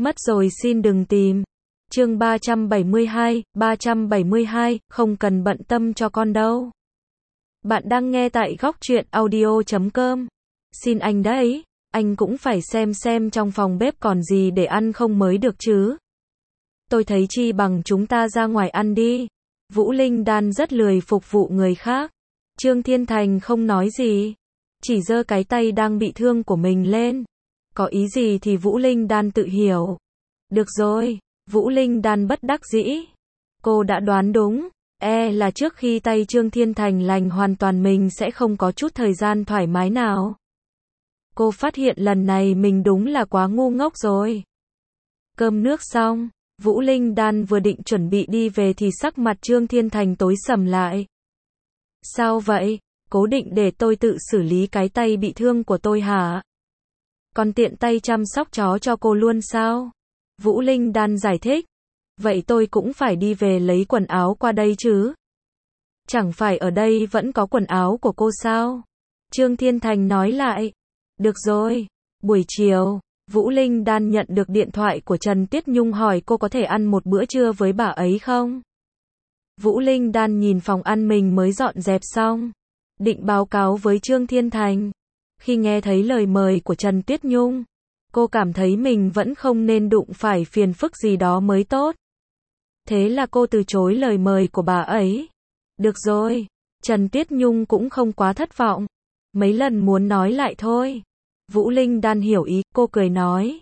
Mất rồi xin đừng tìm. Chương 372, không cần bận tâm cho con đâu. Bạn đang nghe tại góc truyện audio.com. Xin anh đấy, anh cũng phải xem trong phòng bếp còn gì để ăn không mới được chứ. Tôi thấy chi bằng chúng ta ra ngoài ăn đi. Vũ Linh Đan rất lười phục vụ người khác. Trương Thiên Thành không nói gì, chỉ giơ cái tay đang bị thương của mình lên. Có ý gì thì Vũ Linh Đan tự hiểu. Được rồi, Vũ Linh Đan bất đắc dĩ. Cô đã đoán đúng, là trước khi tay Trương Thiên Thành lành hoàn toàn mình sẽ không có chút thời gian thoải mái nào. Cô phát hiện lần này mình đúng là quá ngu ngốc rồi. Cơm nước xong, Vũ Linh Đan vừa định chuẩn bị đi về thì sắc mặt Trương Thiên Thành tối sầm lại. Sao vậy? Cố định để tôi tự xử lý cái tay bị thương của tôi hả? Còn tiện tay chăm sóc chó cho cô luôn sao? Vũ Linh Đan giải thích. Vậy tôi cũng phải đi về lấy quần áo qua đây chứ? Chẳng phải ở đây vẫn có quần áo của cô sao? Trương Thiên Thành nói lại. Được rồi. Buổi chiều, Vũ Linh Đan nhận được điện thoại của Trần Tuyết Nhung hỏi cô có thể ăn một bữa trưa với bà ấy không? Vũ Linh Đan nhìn phòng ăn mình mới dọn dẹp xong, định báo cáo với Trương Thiên Thành. Khi nghe thấy lời mời của Trần Tuyết Nhung, cô cảm thấy mình vẫn không nên đụng phải phiền phức gì đó mới tốt. Thế là cô từ chối lời mời của bà ấy. Được rồi, Trần Tuyết Nhung cũng không quá thất vọng. Mấy lần muốn nói lại thôi. Vũ Linh Đan hiểu ý, cô cười nói.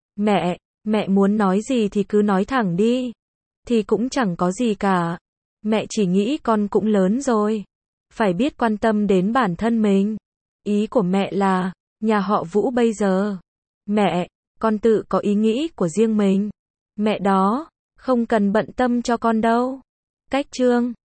Mẹ muốn nói gì thì cứ nói thẳng đi. Thì cũng chẳng có gì cả. Mẹ chỉ nghĩ con cũng lớn rồi. Phải biết quan tâm đến bản thân mình. Ý của mẹ là, nhà họ Vũ bây giờ. Mẹ, con tự có ý nghĩ của riêng mình. Mẹ đó, không cần bận tâm cho con đâu. Cách Trương